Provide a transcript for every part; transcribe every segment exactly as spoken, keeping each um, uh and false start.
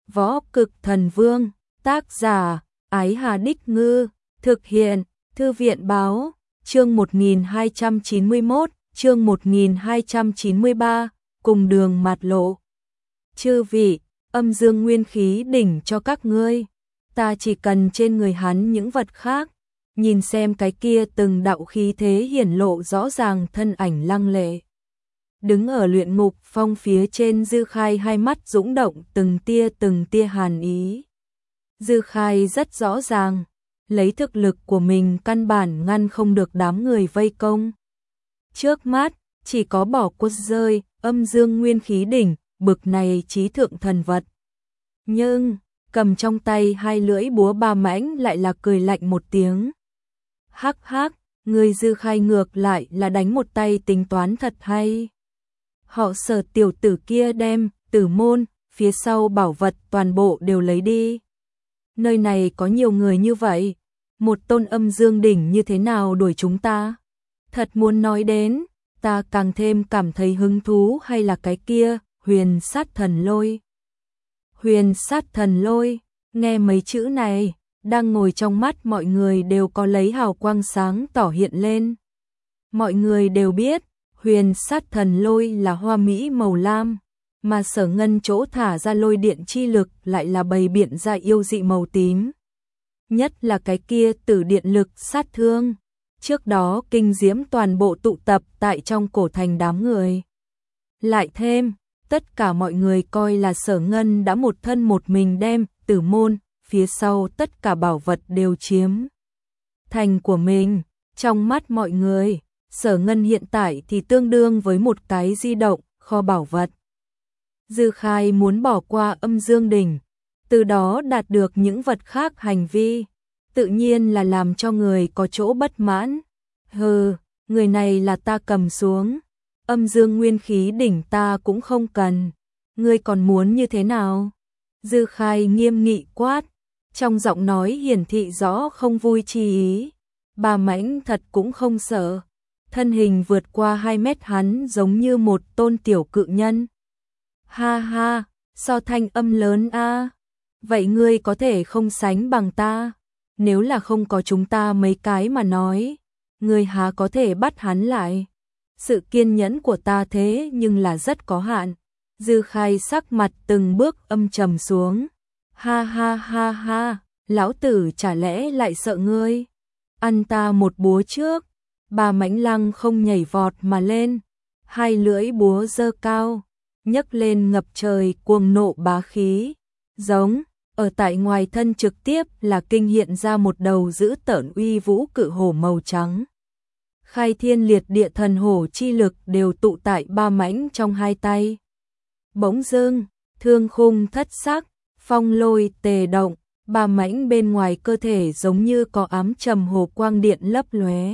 Võ Cực Thần Vương, tác giả, Ái Hà Đích Ngư, thực hiện, Thư viện Báo, chương một nghìn hai trăm chín mươi mốt, chương một nghìn hai trăm chín mươi ba, cùng đường mạt lộ. Chư vị, âm dương nguyên khí đỉnh cho các ngươi, ta chỉ cần trên người hắn những vật khác, nhìn xem cái kia từng đạo khí thế hiển lộ rõ ràng thân ảnh lăng lệ. Đứng ở luyện ngục phong phía trên Dư Khai hai mắt dũng động từng tia từng tia hàn ý. Dư Khai rất rõ ràng, lấy thực lực của mình căn bản ngăn không được đám người vây công. Trước mắt, chỉ có bỏ quất rơi, âm dương nguyên khí đỉnh, bực này trí thượng thần vật. Nhưng, cầm trong tay hai lưỡi búa Ba Mãnh lại là cười lạnh một tiếng. Hắc hắc, người Dư Khai ngược lại là đánh một tay tính toán thật hay. Họ Sở tiểu tử kia đem, tử môn, phía sau bảo vật toàn bộ đều lấy đi. Nơi này có nhiều người như vậy, một tôn âm dương đỉnh như thế nào đuổi chúng ta? Thật muốn nói đến, ta càng thêm cảm thấy hứng thú hay là cái kia, huyền sát thần lôi. Huyền sát thần lôi, nghe mấy chữ này, đang ngồi trong mắt mọi người đều có lấy hào quang sáng tỏ hiện lên. Mọi người đều biết, huyền sát thần lôi là hoa mỹ màu lam, mà Sở Ngân chỗ thả ra lôi điện chi lực lại là bày biện ra yêu dị màu tím. Nhất là cái kia tử điện lực sát thương, trước đó kinh diễm toàn bộ tụ tập tại trong cổ thành đám người. Lại thêm, tất cả mọi người coi là Sở Ngân đã một thân một mình đem tử môn, phía sau tất cả bảo vật đều chiếm thành của mình. Trong mắt mọi người, Sở Ngân hiện tại thì tương đương với một cái di động, kho bảo vật. Dư Khai muốn bỏ qua âm dương đỉnh, từ đó đạt được những vật khác hành vi, tự nhiên là làm cho người có chỗ bất mãn. Hừ, người này là ta cầm xuống, âm dương nguyên khí đỉnh ta cũng không cần, ngươi còn muốn như thế nào? Dư Khai nghiêm nghị quát, trong giọng nói hiển thị rõ không vui chi ý. Ba Mãnh thật cũng không sợ, thân hình vượt qua hai mét hắn giống như một tôn tiểu cự nhân. Ha ha, so thanh âm lớn a. Vậy ngươi có thể không sánh bằng ta, nếu là không có chúng ta mấy cái mà nói, ngươi há có thể bắt hắn lại. Sự kiên nhẫn của ta thế nhưng là rất có hạn. Dư Khai sắc mặt từng bước âm trầm xuống. Ha ha ha ha, lão tử chả lẽ lại sợ ngươi? Ăn ta một búa trước. Ba Mãnh Lăng không nhảy vọt mà lên, hai lưỡi búa giơ cao, nhấc lên ngập trời cuồng nộ bá khí, giống ở tại ngoài thân trực tiếp là kinh hiện ra một đầu dữ tợn uy vũ cự hổ màu trắng. Khai thiên liệt địa thần hổ chi lực đều tụ tại Ba Mãnh trong hai tay. Bỗng dưng, thương khung thất sắc, phong lôi tề động, Ba Mãnh bên ngoài cơ thể giống như có ám trầm hồ quang điện lấp lóe.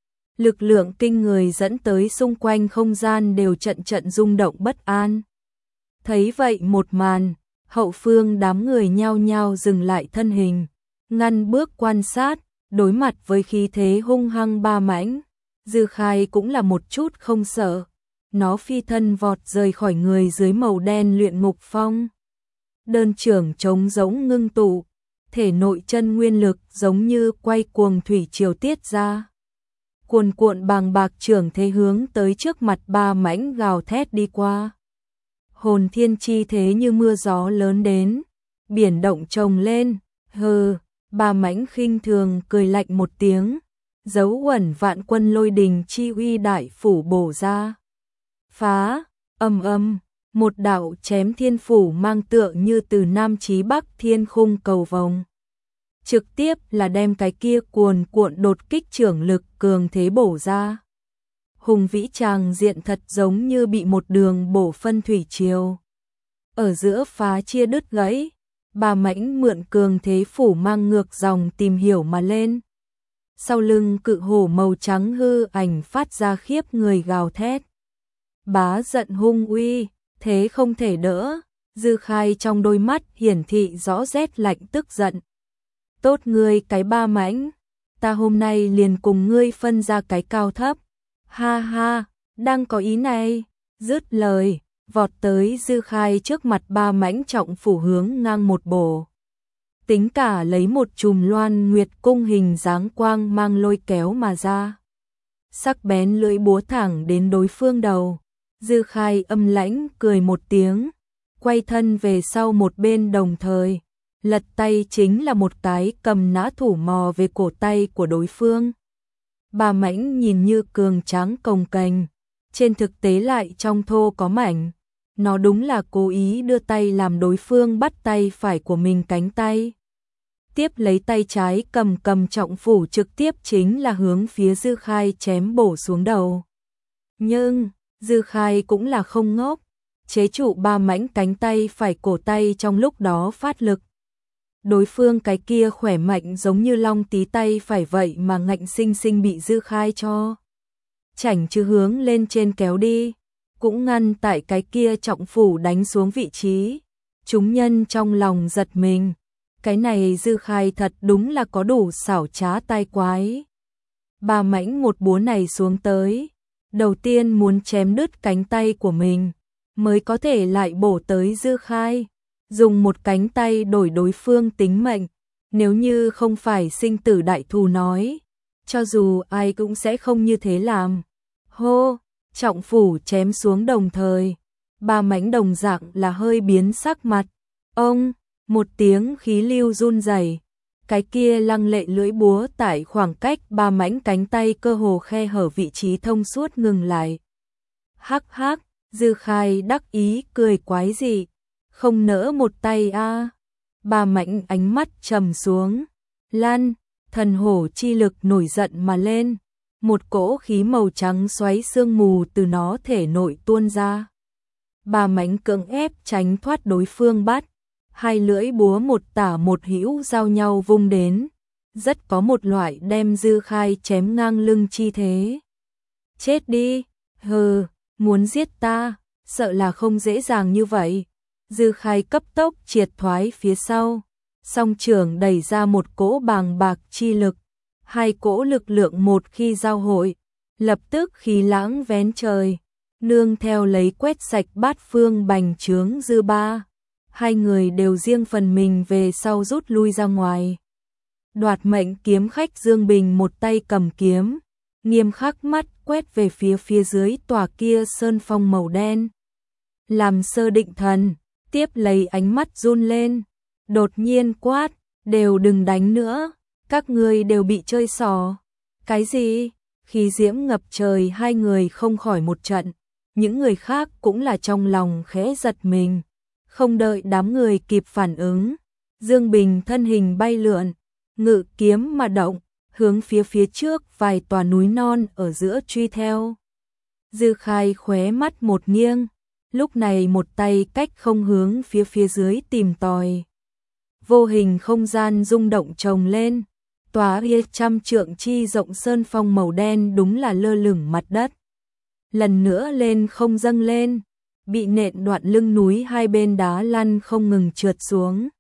Lực lượng kinh người dẫn tới xung quanh không gian đều trận trận rung động bất an. Thấy vậy một màn, hậu phương đám người nhao nhao dừng lại thân hình, ngăn bước quan sát, đối mặt với khí thế hung hăng Ba Mãnh. Dư Khai cũng là một chút không sợ, nó phi thân vọt rời khỏi người dưới màu đen luyện ngục phong. Đơn trưởng trống giống ngưng tụ, thể nội chân nguyên lực giống như quay cuồng thủy triều tiết ra. Cuồn cuộn bàng bạc trưởng thế hướng tới trước mặt Ba Mãnh gào thét đi qua. Hồn thiên chi thế như mưa gió lớn đến, biển động trồng lên, hừ, Ba Mãnh khinh thường cười lạnh một tiếng, dấu uẩn vạn quân lôi đình chi uy đại phủ bổ ra. Phá, âm âm, một đạo chém thiên phủ mang tựa như từ Nam chí Bắc thiên khung cầu vồng. Trực tiếp là đem cái kia cuồn cuộn đột kích trưởng lực cường thế bổ ra. Hùng vĩ tràng diện thật giống như bị một đường bổ phân thủy triều. Ở giữa phá chia đứt gãy, Ba Mãnh mượn cường thế phủ mang ngược dòng tìm hiểu mà lên. Sau lưng cự hổ màu trắng hư ảnh phát ra khiếp người gào thét. Bá giận hung uy, thế không thể đỡ. Dư Khai trong đôi mắt hiển thị rõ rét lạnh tức giận. Tốt ngươi cái Ba Mãnh, ta hôm nay liền cùng ngươi phân ra cái cao thấp. Ha ha, đang có ý này. Dứt lời, vọt tới Dư Khai trước mặt Ba Mãnh Trọng Phủ hướng ngang một bổ. Tính cả lấy một chùm loan nguyệt cung hình dáng quang mang lôi kéo mà ra. Sắc bén lưỡi búa thẳng đến đối phương đầu. Dư Khai âm lãnh cười một tiếng, quay thân về sau một bên đồng thời. Lật tay chính là một cái cầm nã thủ mò về cổ tay của đối phương. Ba Mãnh nhìn như cường tráng cồng kềnh, trên thực tế lại trong thô có mảnh. Nó đúng là cố ý đưa tay làm đối phương bắt tay phải của mình cánh tay. Tiếp lấy tay trái cầm cầm Trọng Phủ trực tiếp chính là hướng phía Dư Khai chém bổ xuống đầu. Nhưng, Dư Khai cũng là không ngốc, chế trụ Ba Mãnh cánh tay phải cổ tay trong lúc đó phát lực. Đối phương cái kia khỏe mạnh giống như long tí tay phải vậy mà ngạnh sinh sinh bị Dư Khai cho chảnh chứ hướng lên trên kéo đi, cũng ngăn tại cái kia Trọng Phủ đánh xuống vị trí. Chúng nhân trong lòng giật mình, cái này Dư Khai thật đúng là có đủ xảo trá tai quái. Ba Mãnh một búa này xuống tới, đầu tiên muốn chém đứt cánh tay của mình, mới có thể lại bổ tới Dư Khai, dùng một cánh tay đổi đối phương tính mệnh. Nếu như không phải sinh tử đại thù nói, cho dù ai cũng sẽ không như thế làm. Hô, Trọng Phủ chém xuống đồng thời, Ba Mãnh đồng dạng là hơi biến sắc mặt. Ông, một tiếng khí lưu run rẩy, cái kia lăng lệ lưỡi búa tại khoảng cách Ba Mãnh cánh tay cơ hồ khe hở vị trí thông suốt ngừng lại. Hắc hắc, Dư Khai đắc ý cười quái dị, không nỡ một tay a. À. Ba Mãnh ánh mắt trầm xuống, lan, thần hổ chi lực nổi giận mà lên, một cỗ khí màu trắng xoáy sương mù từ nó thể nội tuôn ra. Ba Mãnh cưỡng ép tránh thoát đối phương bắt, hai lưỡi búa một tả một hữu giao nhau vung đến, rất có một loại đem Dư Khai chém ngang lưng chi thế. Chết đi, hừ, muốn giết ta, sợ là không dễ dàng như vậy. Dư Khai cấp tốc triệt thoái phía sau, song trường đẩy ra một cỗ bàng bạc chi lực, hai cỗ lực lượng một khi giao hội, lập tức khí lãng vén trời, nương theo lấy quét sạch bát phương bành trướng dư ba. Hai người đều riêng phần mình về sau rút lui ra ngoài. Đoạt mệnh kiếm khách Dương Bình một tay cầm kiếm, nghiêm khắc mắt quét về phía phía dưới tòa kia sơn phong màu đen. Làm sơ định thần, tiếp lấy ánh mắt run lên, đột nhiên quát, đều đừng đánh nữa, các ngươi đều bị chơi xỏ. Cái gì? Khí diễm ngập trời, hai người không khỏi một trận, những người khác cũng là trong lòng khẽ giật mình. Không đợi đám người kịp phản ứng, Dương Bình thân hình bay lượn, ngự kiếm mà động, hướng phía phía trước vài tòa núi non ở giữa truy theo. Dư Khai khóe mắt một nghiêng, lúc này một tay cách không hướng phía phía dưới tìm tòi. Vô hình không gian rung động trồng lên, tòa kia trăm trượng chi rộng sơn phong màu đen đúng là lơ lửng mặt đất. Lần nữa lên không dâng lên, bị nện đoạn lưng núi hai bên đá lăn không ngừng trượt xuống.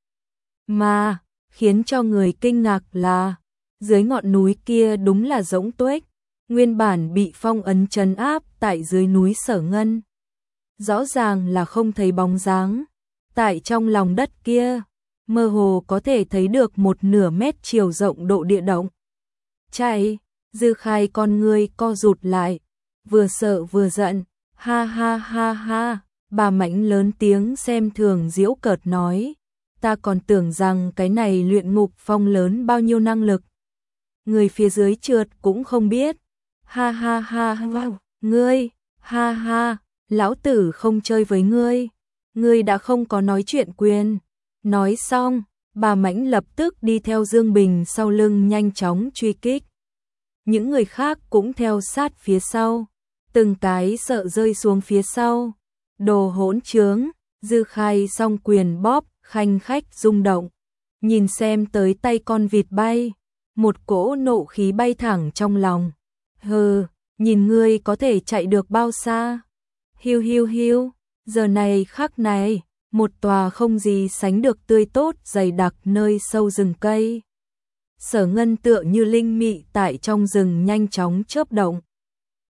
Mà, khiến cho người kinh ngạc là, dưới ngọn núi kia đúng là rỗng tuếch, nguyên bản bị phong ấn trấn áp tại dưới núi Sở Ngân. Rõ ràng là không thấy bóng dáng, tại trong lòng đất kia, mơ hồ có thể thấy được một nửa mét chiều rộng độ địa động. Chạy, Dư Khai con ngươi co rụt lại, vừa sợ vừa giận. Ha ha ha ha, Bà Mãnh lớn tiếng xem thường giễu cợt nói, ta còn tưởng rằng cái này luyện ngục phong lớn bao nhiêu năng lực. Người phía dưới trượt cũng không biết. Ha ha ha ha, ngươi, ha ha, lão tử không chơi với ngươi, ngươi đã không có nói chuyện quyền. Nói xong, Bà Mãnh lập tức đi theo Dương Bình sau lưng nhanh chóng truy kích. Những người khác cũng theo sát phía sau. Từng cái sợ rơi xuống phía sau. Đồ hỗn trướng, Dư Khai song quyền bóp, khanh khách rung động. Nhìn xem tới tay con vịt bay, một cỗ nộ khí bay thẳng trong lòng. Hừ, nhìn ngươi có thể chạy được bao xa? Hiu hiu hiu, giờ này khắc này, một tòa không gì sánh được tươi tốt dày đặc nơi sâu rừng cây. Sở Ngân tựa như linh mị tại trong rừng nhanh chóng chớp động.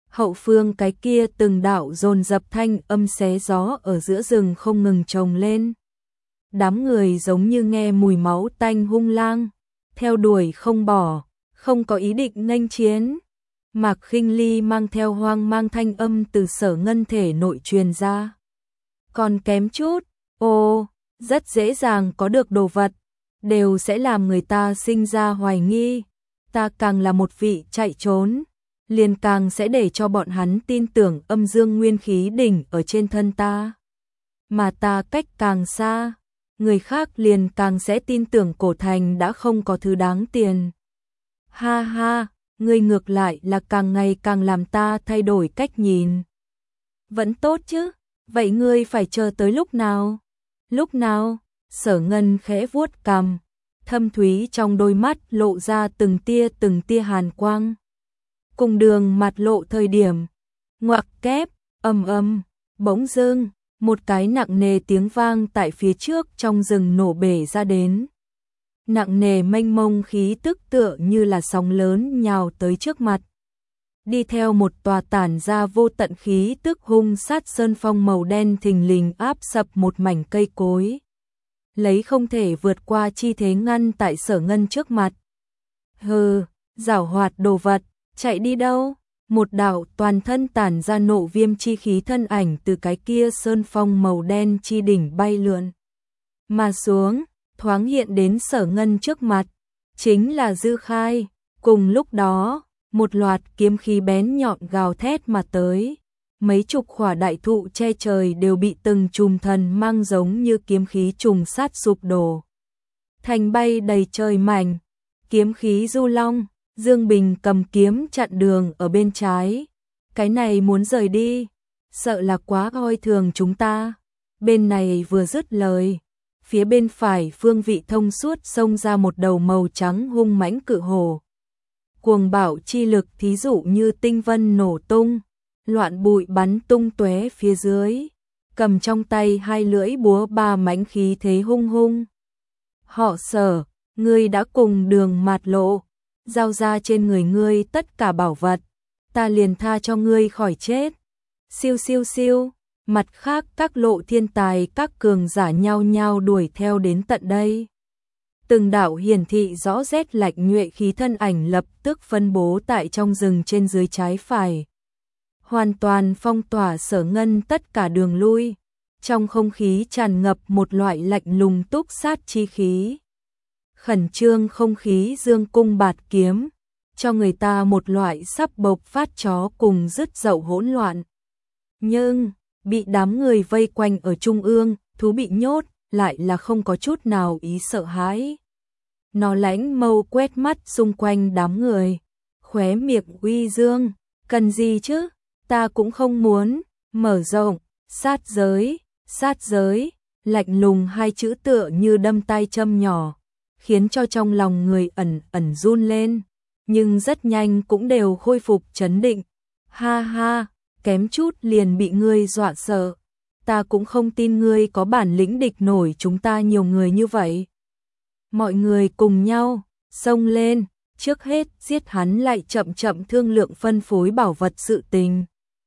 Hậu phương cái kia từng đạo dồn dập thanh âm xé gió ở giữa rừng không ngừng chồng lên. Đám người giống như nghe mùi máu tanh hung lang, theo đuổi không bỏ, không có ý định nghênh chiến. Mạc Khinh Ly mang theo hoang mang thanh âm từ Sở Ngân thể nội truyền ra. Còn kém chút, ô, rất dễ dàng có được đồ vật, đều sẽ làm người ta sinh ra hoài nghi. Ta càng là một vị chạy trốn, liền càng sẽ để cho bọn hắn tin tưởng âm dương nguyên khí đỉnh ở trên thân ta. Mà ta cách càng xa, người khác liền càng sẽ tin tưởng cổ thành đã không có thứ đáng tiền. Ha ha, ngươi ngược lại là càng ngày càng làm ta thay đổi cách nhìn. Vẫn tốt chứ, vậy ngươi phải chờ tới lúc nào? Lúc nào? Sở Ngân khẽ vuốt cằm, thâm thúy trong đôi mắt lộ ra từng tia từng tia hàn quang. Cùng đường mặt lộ thời điểm, ngoặc kép, ầm ầm, bỗng dưng, một cái nặng nề tiếng vang tại phía trước trong rừng nổ bể ra đến. Nặng nề mênh mông khí tức tựa như là sóng lớn nhào tới trước mặt. Đi theo một tòa tản ra vô tận khí tức hung sát sơn phong màu đen thình lình áp sập một mảnh cây cối. Lấy không thể vượt qua chi thế ngăn tại Sở Ngân trước mặt. Hừ, giảo hoạt đồ vật, chạy đi đâu? Một đạo toàn thân tản ra nộ viêm chi khí thân ảnh từ cái kia sơn phong màu đen chi đỉnh bay lượn mà xuống, thoáng hiện đến Sở Ngân trước mặt, chính là Dư Khai. Cùng lúc đó, một loạt kiếm khí bén nhọn gào thét mà tới, mấy chục khỏa đại thụ che trời đều bị từng chùm thần mang giống như kiếm khí trùng sát sụp đổ, thành bay đầy trời mảnh. Kiếm khí du long, Dương Bình cầm kiếm chặn đường ở bên trái, cái này muốn rời đi, sợ là quá coi thường chúng ta. Bên này vừa dứt lời, phía bên phải phương vị thông suốt xông ra một đầu màu trắng hung mãnh cự hổ. Cuồng bạo chi lực thí dụ như tinh vân nổ tung, loạn bụi bắn tung tóe phía dưới, cầm trong tay hai lưỡi búa ba mãnh khí thế hung hung. Họ Sở, ngươi đã cùng đường mạt lộ, giao ra trên người ngươi tất cả bảo vật, ta liền tha cho ngươi khỏi chết. Siêu siêu siêu, mặt khác các lộ thiên tài các cường giả nhau nhau đuổi theo đến tận đây. Từng đạo hiển thị rõ rét lạnh nhuệ khí thân ảnh lập tức phân bố tại trong rừng trên dưới trái phải, hoàn toàn phong tỏa Sở Ngân tất cả đường lui. Trong không khí tràn ngập một loại lạnh lùng túc sát chi khí. Khẩn trương không khí dương cung bạt kiếm, cho người ta một loại sắp bộc phát chó cùng dứt dậu hỗn loạn. Nhưng, bị đám người vây quanh ở trung ương, thú bị nhốt, lại là không có chút nào ý sợ hãi. Nó lãnh mâu quét mắt xung quanh đám người, khóe miệng uy dương, cần gì chứ, ta cũng không muốn, mở rộng, sát giới, sát giới, lạnh lùng hai chữ tựa như đâm tai châm nhỏ, khiến cho trong lòng người ẩn ẩn run lên, nhưng rất nhanh cũng đều khôi phục trấn định. Ha ha, kém chút liền bị ngươi dọa sợ, ta cũng không tin ngươi có bản lĩnh địch nổi chúng ta nhiều người như vậy. Mọi người cùng nhau, xông lên, trước hết giết hắn lại chậm chậm thương lượng phân phối bảo vật sự tình.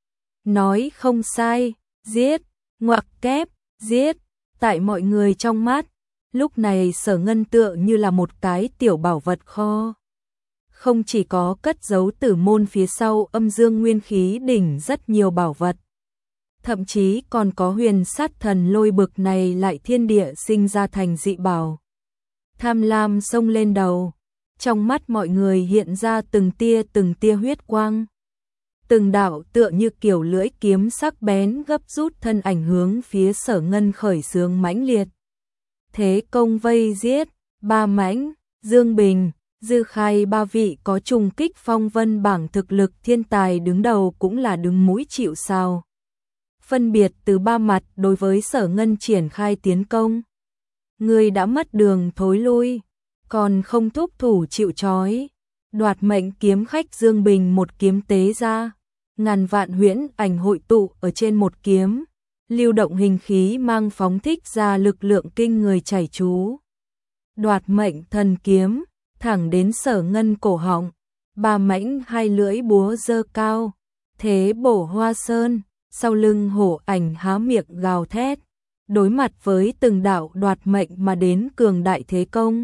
Nói không sai, giết, ngoặc kép, giết, tại mọi người trong mắt, lúc này Sở Ngân tựa như là một cái tiểu bảo vật kho. Không chỉ có cất giấu tử môn phía sau âm dương nguyên khí đỉnh rất nhiều bảo vật, thậm chí còn có huyền sát thần lôi bực này lại thiên địa sinh ra thành dị bảo. Tham lam xông lên đầu, trong mắt mọi người hiện ra từng tia từng tia huyết quang. Từng đạo tựa như kiểu lưỡi kiếm sắc bén gấp rút thân ảnh hướng phía Sở Ngân khởi xướng mãnh liệt. Thế công vây giết, ba mãnh, Dương Bình, Dư Khai ba vị có trùng kích phong vân bảng thực lực thiên tài đứng đầu cũng là đứng mũi chịu sào. Phân biệt từ ba mặt đối với Sở Ngân triển khai tiến công. Người đã mất đường thối lui, còn không thúc thủ chịu trói. Đoạt mệnh kiếm khách Dương Bình một kiếm tế ra, ngàn vạn huyễn ảnh hội tụ ở trên một kiếm, lưu động hình khí mang phóng thích ra lực lượng kinh người chảy chú. Đoạt mệnh thần kiếm, thẳng đến Sở Ngân cổ họng, ba mãnh hai lưỡi búa giơ cao, thế bổ hoa sơn, sau lưng hổ ảnh há miệng gào thét, đối mặt với từng đạo đoạt mệnh mà đến cường đại thế công.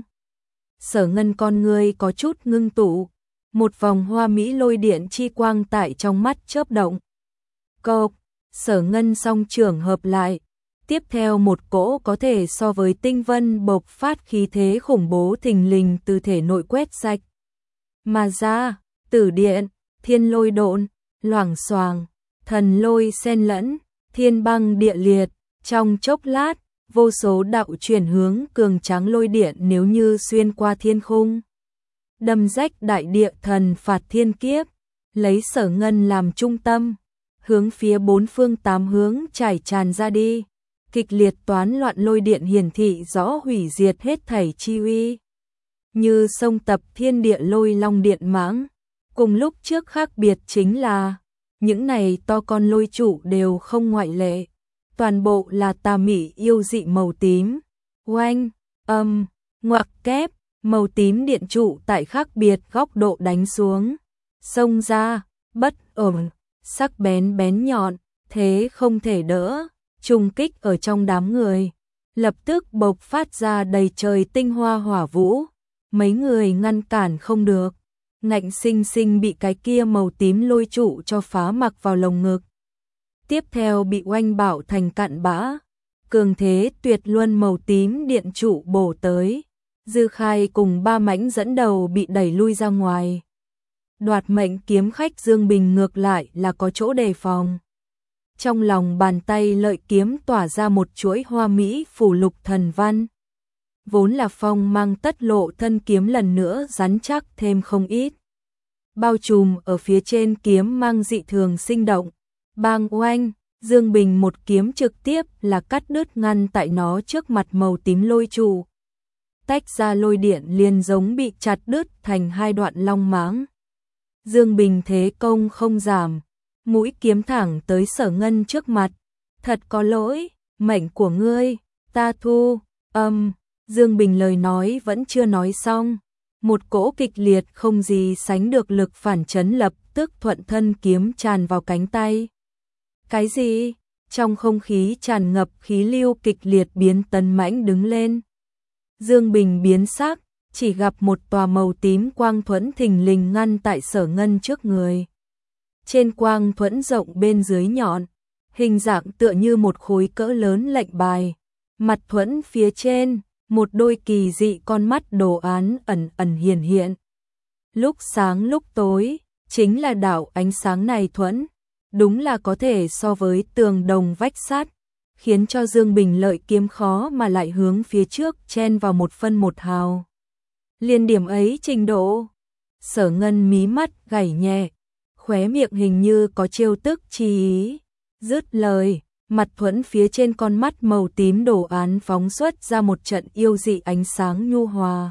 Sở Ngân con ngươi có chút ngưng tụ, một vòng hoa mỹ lôi điện chi quang tại trong mắt chớp động. Cộc, Sở Ngân song trưởng hợp lại, tiếp theo một cỗ có thể so với tinh vân bộc phát khí thế khủng bố thình lình từ thể nội quét sạch. Mà ra, tử điện, thiên lôi độn, loảng xoàng, thần lôi xen lẫn, thiên băng địa liệt, trong chốc lát, vô số đạo chuyển hướng cường tráng lôi điện nếu như xuyên qua thiên khung. Đâm rách đại địa thần phạt thiên kiếp, lấy Sở Ngân làm trung tâm, hướng phía bốn phương tám hướng trải tràn ra đi. Kịch liệt toán loạn lôi điện hiển thị rõ hủy diệt hết thảy chi uy. Như sông tập thiên địa lôi long điện mãng. Cùng lúc trước khác biệt chính là, những này to con lôi trụ đều không ngoại lệ. Toàn bộ là tà mị yêu dị màu tím. Oanh, âm, ngoặc kép, màu tím điện trụ tại khác biệt góc độ đánh xuống. Xông ra, bất ổn, sắc bén bén nhọn, thế không thể đỡ. Trùng kích ở trong đám người, lập tức bộc phát ra đầy trời tinh hoa hỏa vũ, mấy người ngăn cản không được, ngạnh sinh sinh bị cái kia màu tím lôi trụ cho phá mặc vào lồng ngực. Tiếp theo bị oanh bạo thành cặn bã, cường thế tuyệt luân màu tím điện trụ bổ tới, Dư Khai cùng ba mãnh dẫn đầu bị đẩy lui ra ngoài. Đoạt mệnh kiếm khách Dương Bình ngược lại là có chỗ đề phòng. Trong lòng bàn tay lợi kiếm tỏa ra một chuỗi hoa mỹ phủ lục thần văn. Vốn là phong mang tất lộ thân kiếm lần nữa rắn chắc thêm không ít. Bao trùm ở phía trên kiếm mang dị thường sinh động. Bang oanh, Dương Bình một kiếm trực tiếp là cắt đứt ngăn tại nó trước mặt màu tím lôi trụ. Tách ra lôi điện liền giống bị chặt đứt thành hai đoạn long máng. Dương Bình thế công không giảm. Mũi kiếm thẳng tới Sở Ngân trước mặt. Thật có lỗi, mệnh của ngươi, ta thu, âm, Dương Bình lời nói vẫn chưa nói xong. Một cỗ kịch liệt không gì sánh được lực phản chấn lập tức thuận thân kiếm tràn vào cánh tay. Cái gì? Trong không khí tràn ngập khí lưu kịch liệt biến tấn mãnh đứng lên. Dương Bình biến sắc, chỉ gặp một tòa màu tím quang thuẫn thình lình ngăn tại Sở Ngân trước người. Trên quang thuẫn rộng bên dưới nhọn, hình dạng tựa như một khối cỡ lớn lệnh bài. Mặt thuẫn phía trên, một đôi kỳ dị con mắt đồ án ẩn ẩn hiển hiện. Lúc sáng lúc tối, chính là đạo ánh sáng này thuẫn, đúng là có thể so với tường đồng vách sắt, khiến cho Dương Bình lợi kiếm khó mà lại hướng phía trước chen vào một phân một hào. Liên điểm ấy trình độ, Sở Ngân mí mắt gảy nhẹ, khóe miệng hình như có trêu tức chi ý. Dứt lời, mặt thuẫn phía trên con mắt màu tím đồ án phóng xuất ra một trận yêu dị ánh sáng nhu hòa.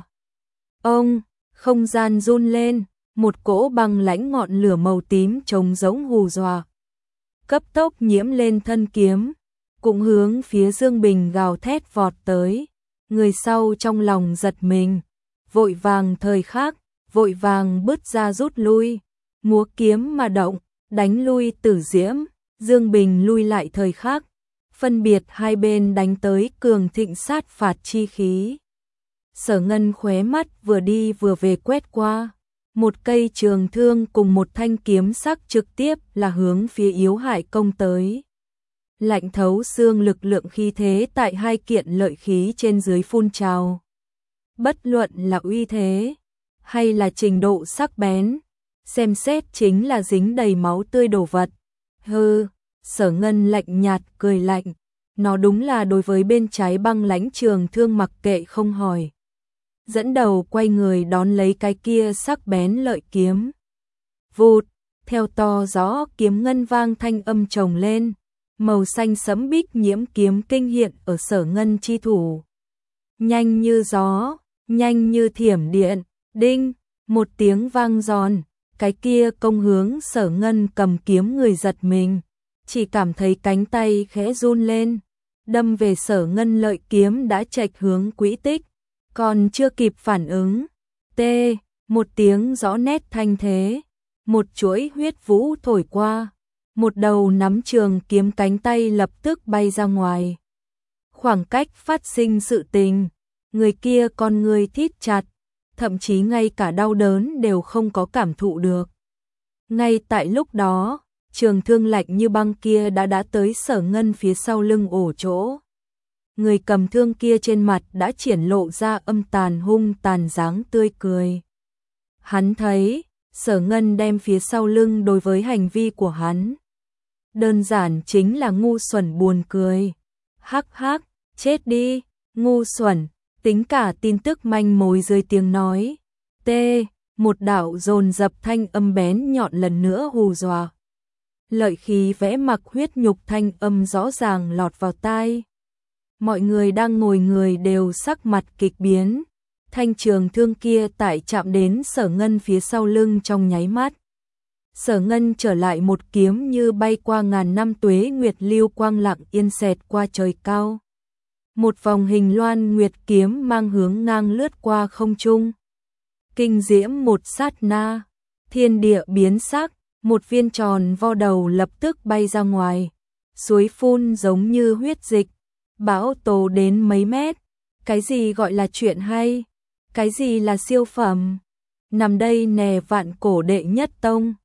Ông, không gian run lên, một cỗ băng lãnh ngọn lửa màu tím trông giống hù dọa. Cấp tốc nhiễm lên thân kiếm, cũng hướng phía Dương Bình gào thét vọt tới. Người sau trong lòng giật mình, vội vàng thời khắc, vội vàng bứt ra rút lui. Múa kiếm mà động, đánh lui Tử Diễm, Dương Bình lui lại thời khắc, phân biệt hai bên đánh tới cường thịnh sát phạt chi khí. Sở Ngân khóe mắt vừa đi vừa về quét qua, một cây trường thương cùng một thanh kiếm sắc trực tiếp là hướng phía yếu hại công tới. Lạnh thấu xương lực lượng khí thế tại hai kiện lợi khí trên dưới phun trào. Bất luận là uy thế, hay là trình độ sắc bén, xem xét chính là dính đầy máu tươi đồ vật. Hừ, Sở Ngân lạnh nhạt cười lạnh, nó đúng là đối với bên trái băng lãnh trường thương mặc kệ không hỏi. Dẫn đầu quay người đón lấy cái kia sắc bén lợi kiếm. Vụt, theo to gió kiếm ngân vang thanh âm chồng lên, màu xanh sẫm bích nhiễm kiếm kinh hiện ở Sở Ngân chi thủ. Nhanh như gió, nhanh như thiểm điện, đinh, một tiếng vang giòn. Cái kia công hướng Sở Ngân cầm kiếm người giật mình, chỉ cảm thấy cánh tay khẽ run lên, đâm về Sở Ngân lợi kiếm đã chệch hướng quỹ tích, còn chưa kịp phản ứng, tê, một tiếng rõ nét thanh thế, một chuỗi huyết vũ thổi qua, một đầu nắm trường kiếm cánh tay lập tức bay ra ngoài. Khoảng cách phát sinh sự tình, người kia con người thít chặt, thậm chí ngay cả đau đớn đều không có cảm thụ được. Ngay tại lúc đó, trường thương lạnh như băng kia đã đã tới Sở Ngân phía sau lưng ổ chỗ. Người cầm thương kia trên mặt đã triển lộ ra âm tàn hung tàn dáng tươi cười. Hắn thấy, Sở Ngân đem phía sau lưng đối với hành vi của hắn. Đơn giản chính là ngu xuẩn buồn cười. Hắc hắc, chết đi, ngu xuẩn, tính cả tin tức manh mối dưới tiếng nói. T, một đạo dồn dập thanh âm bén nhọn lần nữa hù dọa. Lợi khí vẽ mặc huyết nhục thanh âm rõ ràng lọt vào tai. Mọi người đang ngồi người đều sắc mặt kịch biến. Thanh trường thương kia tại chạm đến Sở Ngân phía sau lưng trong nháy mắt. Sở Ngân trở lại một kiếm như bay qua ngàn năm tuế nguyệt lưu quang lặng yên xẹt qua trời cao. Một vòng hình loan nguyệt kiếm mang hướng ngang lướt qua không trung. Kinh diễm một sát na, thiên địa biến sắc, một viên tròn vo đầu lập tức bay ra ngoài. Suối phun giống như huyết dịch, bão tố đến mấy mét. Cái gì gọi là chuyện hay? Cái gì là siêu phẩm? Nằm đây nè vạn cổ đệ nhất tông.